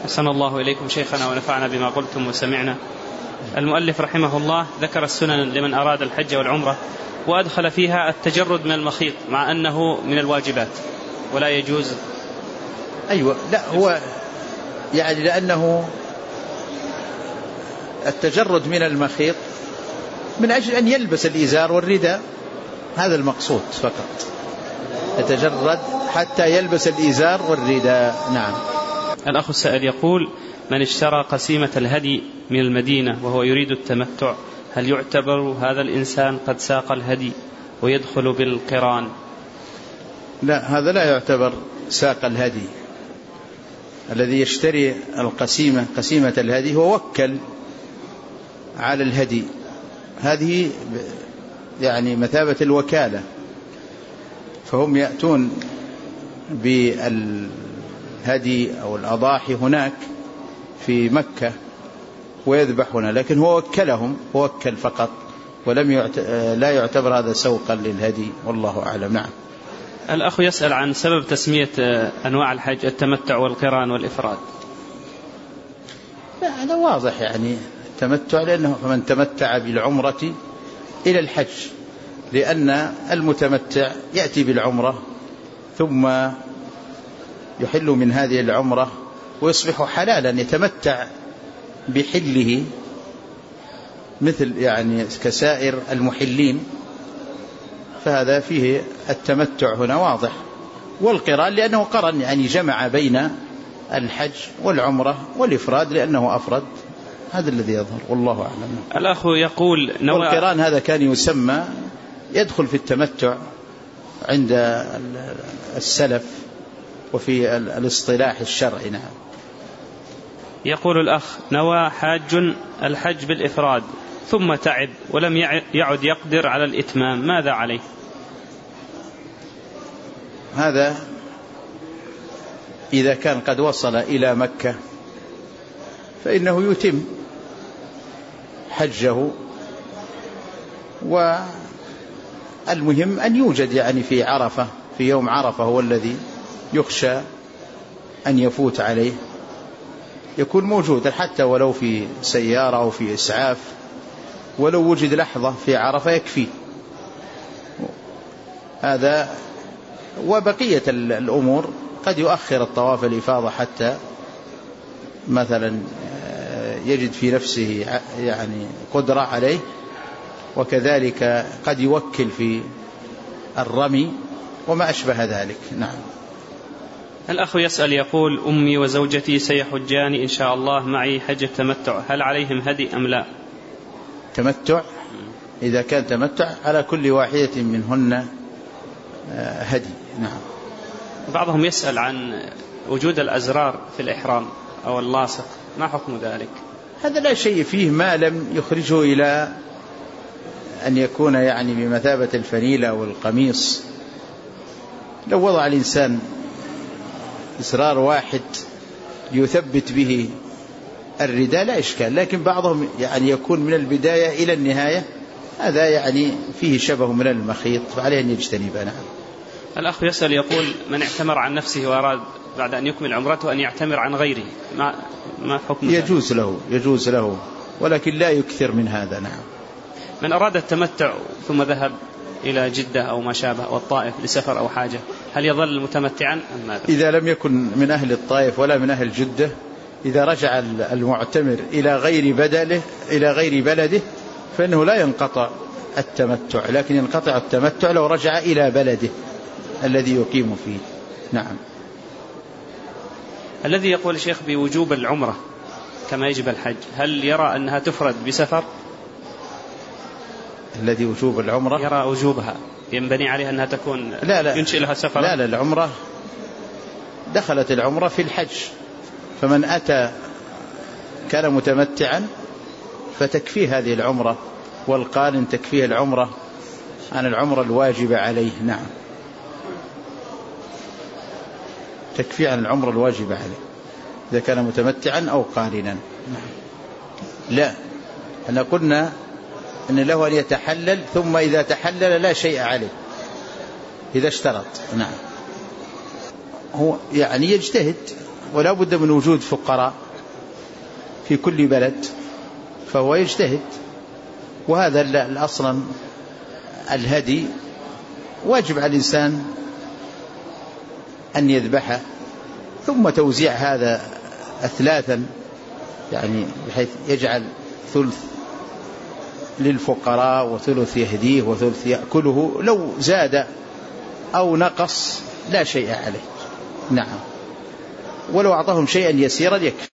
أحسن الله إليكم شيخنا ونفعنا بما قلتم وسمعنا. المؤلف رحمه الله ذكر السنن لمن أراد الحج والعمرة وأدخل فيها التجرد من المخيط مع أنه من الواجبات ولا يجوز. أيوة، لا هو يعني لأنه التجرد من المخيط من أجل أن يلبس الإزار والرداء، هذا المقصود فقط، يتجرد حتى يلبس الإزار والرداء. نعم. الأخ السائل يقول: من اشترى قسيمة الهدي من المدينة وهو يريد التمتع، هل يعتبر هذا الإنسان قد ساق الهدي ويدخل بالقران؟ لا، هذا لا يعتبر ساق الهدي. الذي يشتري قسيمة الهدي هو وكل على الهدي، هذه يعني مثابة الوكالة، فهم يأتون بالهدي أو الأضاحي هناك في مكة ويذبحون، لكن هو وكلهم، هو وكل فقط، لا يعتبر هذا سوقا للهدي، والله أعلم. نعم. الأخ يسأل عن سبب تسمية أنواع الحج التمتع والقران والإفراد. لا، هذا واضح، يعني التمتع لأنه من تمتع بالعمرة إلى الحج، لأن المتمتع يأتي بالعمرة ثم يحل من هذه العمرة ويصبح حلالا، يتمتع بحله مثل يعني كسائر المحلين، فهذا فيه التمتع هنا واضح. والقران لأنه قرن، يعني جمع بين الحج والعمرة والإفراد لأنه أفرد، هذا الذي يظهر، والله أعلم. الأخ يقول: والقران هذا كان يسمى، يدخل في التمتع عند السلف وفي الاصطلاح الشرعي. نعم. يقول الأخ: نوى حاج الحج بالإفراد ثم تعب ولم يعد يقدر على الإتمام، ماذا عليه؟ هذا إذا كان قد وصل إلى مكة فإنه يتم حجه، والمهم أن يوجد يعني في عرفة، في يوم عرفة هو الذي يخشى أن يفوت عليه، يكون موجودا حتى ولو في سيارة أو في إسعاف، ولو وجد لحظة في عرفة يكفي هذا. وبقية الأمور قد يؤخر الطواف الإفاضة حتى مثلا يجد في نفسه يعني قدرة عليه، وكذلك قد يوكل في الرمي وما أشبه ذلك. نعم. الأخ يسأل يقول: أمي وزوجتي سيحجان إن شاء الله معي حج التمتع، هل عليهم هدي أم لا؟ تمتع، إذا كان تمتع على كل واحدة منهن هدي. نعم. بعضهم يسأل عن وجود الأزرار في الإحرام أو اللاصق، ما حكم ذلك؟ هذا لا شيء فيه ما لم يخرجه إلى أن يكون يعني بمثابة الفنيلة والقميص. لو وضع الإنسان إزرار واحد يثبت به الرداء لا إشكال، لكن بعضهم يعني يكون من البداية إلى النهاية، هذا يعني فيه شبه من المخيط، فعليه أن يجتنبه. نعم. الأخ يسأل يقول: من اعتمر عن نفسه وأراد بعد أن يكمل عمرته أن يعتمر عن غيره، ما حكم ذلك؟ يجوز له ولكن لا يكثر من هذا. نعم. من أراد التمتع ثم ذهب إلى جدة أو ما شابه أو الطائف لسفر أو حاجة، هل يظل متمتعا أم ماذا؟ إذا لم يكن من أهل الطائف ولا من أهل جدة، إذا رجع المعتمر إلى غير بلده فإنه لا ينقطع التمتع، لكن ينقطع التمتع لو رجع إلى بلده الذي يقيم فيه. نعم. الذي يقول الشيخ بوجوب العمرة كما يجب الحج، هل يرى أنها تفرد بسفر؟ الذي وجوب العمرة يرى وجوبها ينبني عليها أنها تكون لا ينشئ لها سفر. لا، العمرة دخلت العمرة في الحج، فمن أتى كان متمتعا فتكفيه هذه العمرة، والقارن تكفيه العمرة عن العمرة الواجبة عليه. نعم. تكفيه عن العمرة الواجبة عليه إذا كان متمتعا أو قارنا. لا، أنا قلنا أن له أن يتحلل، ثم إذا تحلل لا شيء عليه إذا اشترط. نعم. هو يعني يجتهد ولا بد من وجود فقراء في كل بلد، فهو يجتهد. وهذا أصلا الهدي واجب على الإنسان أن يذبحه، ثم توزيع هذا أثلاثا، يعني بحيث يجعل ثلث للفقراء وثلث يهديه وثلث يأكله، لو زاد أو نقص لا شيء عليه. نعم، ولو أعطاهم شيئا يسيرا يكفي.